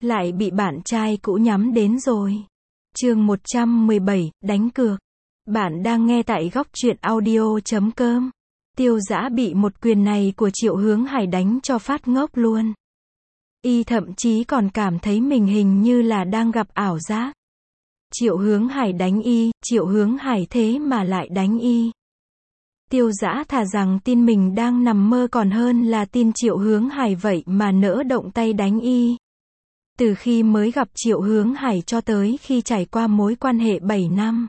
Lại bị bạn trai cũ nhắm đến rồi. Chương 117, đánh cược. Bạn đang nghe tại góc truyện audio.com. Tiêu Dã bị một quyền này của Triệu Hướng Hải đánh cho phát ngốc luôn. Y thậm chí còn cảm thấy mình hình như là đang gặp ảo giác. Triệu Hướng Hải đánh y, Triệu Hướng Hải thế mà lại đánh y. Tiêu Dã thà rằng tin mình đang nằm mơ còn hơn là tin Triệu Hướng Hải vậy mà nỡ động tay đánh y. Từ khi mới gặp Triệu Hướng Hải cho tới khi trải qua mối quan hệ 7 năm.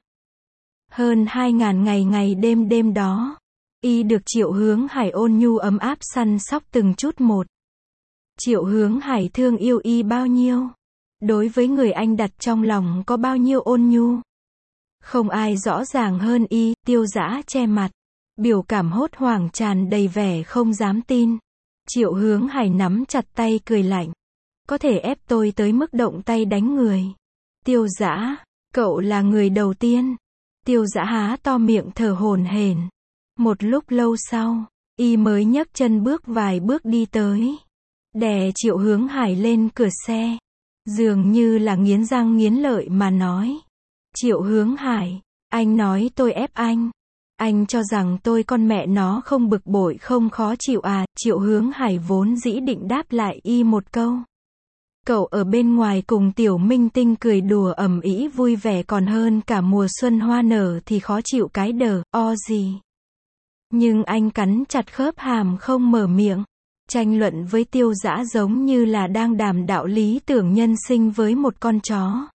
Hơn 2.000 ngày ngày đêm đêm đó. Y được Triệu Hướng Hải ôn nhu ấm áp săn sóc từng chút một. Triệu Hướng Hải thương yêu y bao nhiêu. Đối với người anh đặt trong lòng có bao nhiêu ôn nhu. Không ai rõ ràng hơn y. Tiêu Dã che mặt. Biểu cảm hốt hoảng tràn đầy vẻ không dám tin. Triệu Hướng Hải nắm chặt tay cười lạnh. Có thể ép tôi tới mức động tay đánh người. Tiêu Dã, cậu là người đầu tiên. Tiêu Dã há to miệng thở hổn hển. Một lúc lâu sau, y mới nhấc chân bước vài bước đi tới. Đè Triệu Hướng Hải lên cửa xe. Dường như là nghiến răng nghiến lợi mà nói. Triệu Hướng Hải, anh nói tôi ép anh. Anh cho rằng tôi con mẹ nó không bực bội không khó chịu à? Triệu Hướng Hải vốn dĩ định đáp lại y một câu. Cậu ở bên ngoài cùng tiểu minh tinh cười đùa ầm ĩ vui vẻ còn hơn cả mùa xuân hoa nở thì khó chịu cái đờ, o gì. Nhưng anh cắn chặt khớp hàm không mở miệng. Tranh luận với Tiêu Dã giống như là đang đàm đạo lý tưởng nhân sinh với một con chó.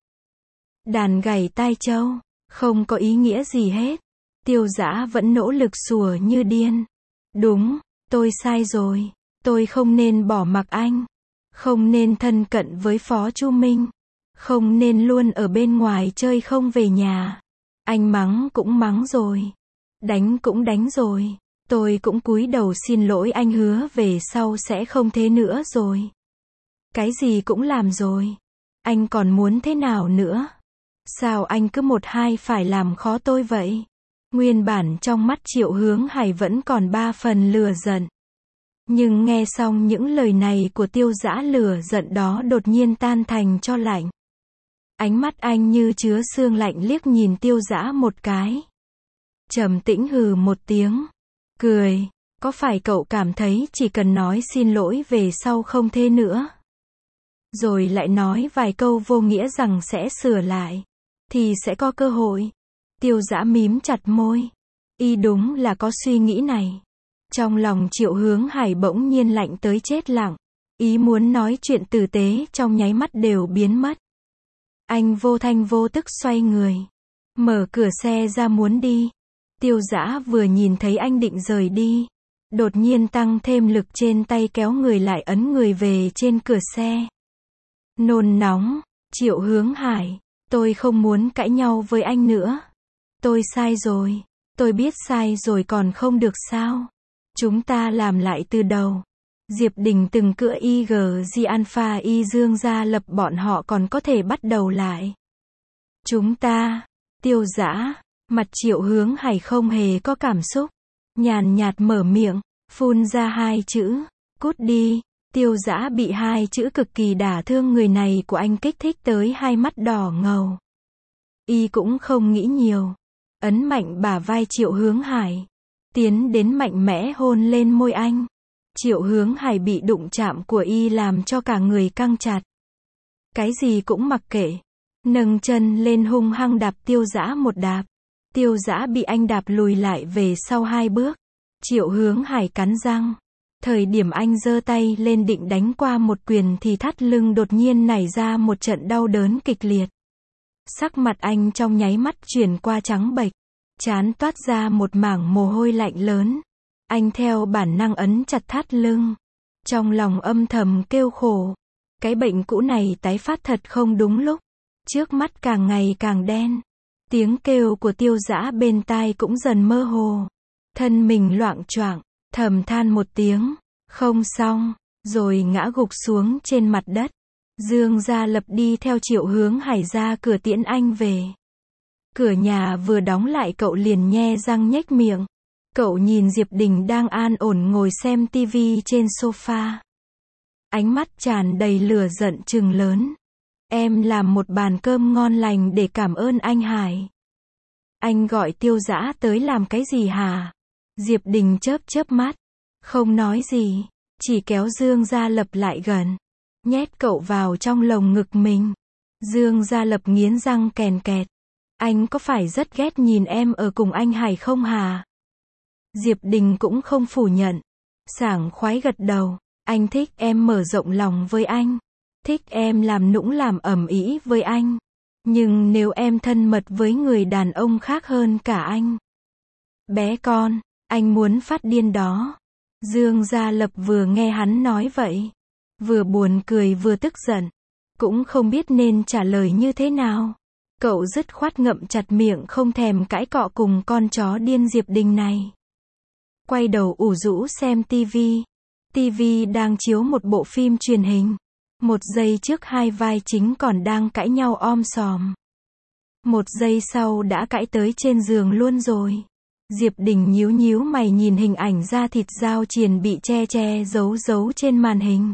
Đàn gảy tai trâu, không có ý nghĩa gì hết. Tiêu Dã vẫn nỗ lực sủa như điên. Đúng, tôi sai rồi. Tôi không nên bỏ mặc anh. Không nên thân cận với Phó Chu Minh. Không nên luôn ở bên ngoài chơi không về nhà. Anh mắng cũng mắng rồi. Đánh cũng đánh rồi. Tôi cũng cúi đầu xin lỗi anh hứa về sau sẽ không thế nữa rồi. Cái gì cũng làm rồi. Anh còn muốn thế nào nữa? Sao anh cứ một hai phải làm khó tôi vậy? Nguyên bản trong mắt Triệu Hướng Hải vẫn còn 3 phần lửa giận. Nhưng nghe xong những lời này của Tiêu Dã lửa giận đó đột nhiên tan thành tro lạnh. Ánh mắt anh như chứa sương lạnh liếc nhìn Tiêu Dã một cái. Trầm tĩnh hừ một tiếng. Cười, có phải cậu cảm thấy chỉ cần nói xin lỗi về sau không thế nữa? Rồi lại nói vài câu vô nghĩa rằng sẽ sửa lại. Thì sẽ có cơ hội. Tiêu Dã mím chặt môi. Y đúng là có suy nghĩ này. Trong lòng Triệu Hướng Hải bỗng nhiên lạnh tới chết lặng. Ý muốn nói chuyện tử tế trong nháy mắt đều biến mất. Anh vô thanh vô tức xoay người. Mở cửa xe ra muốn đi. Tiêu Dã vừa nhìn thấy anh định rời đi. Đột nhiên tăng thêm lực trên tay kéo người lại ấn người về trên cửa xe. Nôn nóng. Triệu Hướng Hải. Tôi không muốn cãi nhau với anh nữa. Tôi sai rồi. Tôi biết sai rồi còn không được sao? Chúng ta làm lại từ đầu. Diệp Đình từng cựa IG Alpha Y Dương gia lập bọn họ còn có thể bắt đầu lại. Chúng ta. Tiêu Dã. Mặt Triệu Hướng Hải không hề có cảm xúc. Nhàn nhạt mở miệng. Phun ra 2 chữ. Cút đi. Tiêu Dã bị 2 chữ cực kỳ đả thương người này của anh kích thích tới hai mắt đỏ ngầu. Y cũng không nghĩ nhiều. Ấn mạnh bả vai Triệu Hướng Hải. Tiến đến mạnh mẽ hôn lên môi anh. Triệu Hướng Hải bị đụng chạm của y làm cho cả người căng chặt. Cái gì cũng mặc kệ. Nâng chân lên hung hăng đạp Tiêu Dã một đạp. Tiêu Dã bị anh đạp lùi lại về sau 2 bước. Triệu Hướng Hải cắn răng. Thời điểm anh giơ tay lên định đánh qua một quyền thì thắt lưng đột nhiên nảy ra một trận đau đớn kịch liệt. Sắc mặt anh trong nháy mắt chuyển qua trắng bệch. Trán toát ra một mảng mồ hôi lạnh lớn. Anh theo bản năng ấn chặt thắt lưng. Trong lòng âm thầm kêu khổ. Cái bệnh cũ này tái phát thật không đúng lúc. Trước mắt càng ngày càng đen. Tiếng kêu của Tiêu Dã bên tai cũng dần mơ hồ. Thân mình loạng choạng, thầm than một tiếng. Không xong. Rồi ngã gục xuống trên mặt đất. Dương Gia Lập đi theo Triệu Hướng Hải ra cửa tiễn anh về. Cửa nhà vừa đóng lại cậu liền nhe răng nhếch miệng. Cậu nhìn Diệp Đình đang an ổn ngồi xem tivi trên sofa. Ánh mắt tràn đầy lửa giận trừng lớn. Em làm một bàn cơm ngon lành để cảm ơn anh Hải. Anh gọi Tiêu Dã tới làm cái gì hả? Diệp Đình chớp chớp mắt. Không nói gì. Chỉ kéo Dương Gia Lập lại gần. Nhét cậu vào trong lồng ngực mình. Dương Gia Lập nghiến răng kèn kẹt. Anh có phải rất ghét nhìn em ở cùng anh Hải không hả? Diệp Đình cũng không phủ nhận. Sảng khoái gật đầu. Anh thích em mở rộng lòng với anh. Thích em làm nũng làm ầm ĩ với anh. Nhưng nếu em thân mật với người đàn ông khác hơn cả anh. Bé con, anh muốn phát điên đó. Dương Gia Lập vừa nghe hắn nói vậy. Vừa buồn cười vừa tức giận. Cũng không biết nên trả lời như thế nào. Cậu dứt khoát ngậm chặt miệng không thèm cãi cọ cùng con chó điên Diệp Đình này. Quay đầu ủ rũ xem tivi. Tivi đang chiếu một bộ phim truyền hình. Một giây trước hai vai chính còn đang cãi nhau om sòm. Một giây sau đã cãi tới trên giường luôn rồi. Diệp Đình nhíu nhíu mày nhìn hình ảnh da thịt dao triền bị che giấu trên màn hình.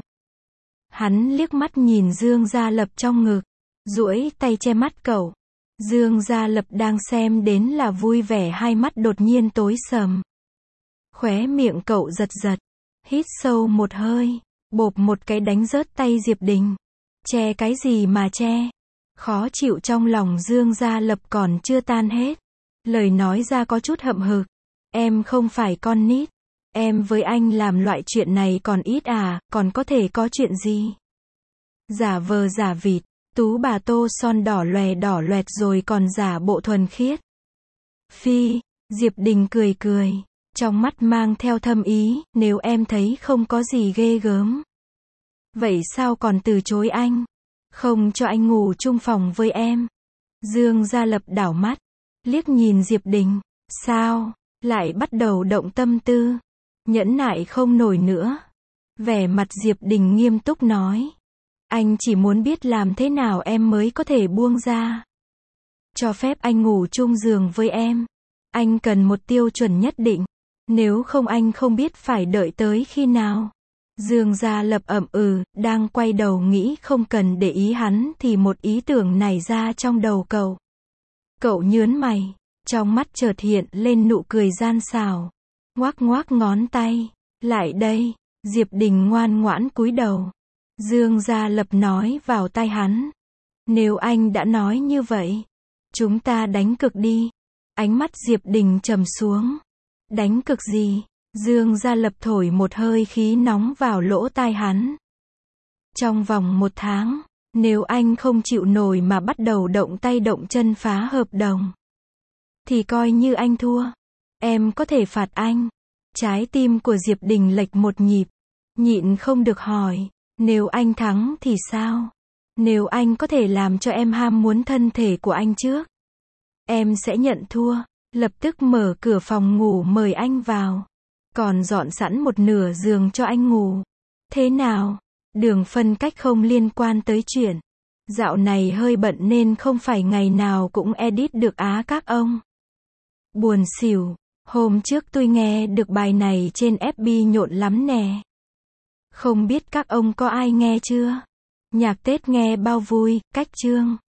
Hắn liếc mắt nhìn Dương Gia Lập trong ngực. Duỗi tay che mắt cậu. Dương Gia Lập đang xem đến là vui vẻ, hai mắt đột nhiên tối sầm. Khóe miệng cậu giật giật. Hít sâu một hơi. Bộp một cái đánh rớt tay Diệp Đình. Che cái gì mà che? Khó chịu trong lòng Dương Gia Lập còn chưa tan hết. Lời nói ra có chút hậm hực. Em không phải con nít. Em với anh làm loại chuyện này còn ít à, còn có thể có chuyện gì? Giả vờ giả vịt, tú bà tô son đỏ loẹt rồi còn giả bộ thuần khiết. Phi, Diệp Đình cười cười. Trong mắt mang theo thâm ý, nếu em thấy không có gì ghê gớm. Vậy sao còn từ chối anh? Không cho anh ngủ chung phòng với em. Dương Gia Lập đảo mắt. Liếc nhìn Diệp Đình. Sao? Lại bắt đầu động tâm tư. Nhẫn nại không nổi nữa. Vẻ mặt Diệp Đình nghiêm túc nói. Anh chỉ muốn biết làm thế nào em mới có thể buông ra. Cho phép anh ngủ chung giường với em. Anh cần một tiêu chuẩn nhất định. Nếu không anh không biết phải đợi tới khi nào. Dương Gia Lập ậm đang quay đầu nghĩ không cần để ý hắn thì một ý tưởng nảy ra trong đầu cậu. Cậu nhớn mày, trong mắt chợt hiện lên nụ cười gian xảo. Ngoác ngón tay. Lại đây. Diệp Đình ngoan ngoãn cúi đầu. Dương Gia Lập nói vào tai hắn. Nếu anh đã nói như vậy, chúng ta đánh cược đi. Ánh mắt Diệp Đình trầm xuống. Đánh cược gì? Dương Gia Lập thổi một hơi khí nóng vào lỗ tai hắn. Trong vòng 1 tháng, nếu anh không chịu nổi mà bắt đầu động tay động chân phá hợp đồng, thì coi như anh thua. Em có thể phạt anh. Trái tim của Diệp Đình lệch một nhịp. Nhịn không được hỏi. Nếu anh thắng thì sao? Nếu anh có thể làm cho em ham muốn thân thể của anh trước, em sẽ nhận thua. Lập tức mở cửa phòng ngủ mời anh vào. Còn dọn sẵn một nửa giường cho anh ngủ. Thế nào? Đường phân cách không liên quan tới chuyện. Dạo này hơi bận nên không phải ngày nào cũng edit được á các ông. Buồn xỉu. Hôm trước tôi nghe được bài này trên FB nhộn lắm nè. Không biết các ông có ai nghe chưa? Nhạc Tết nghe bao vui, cách chương.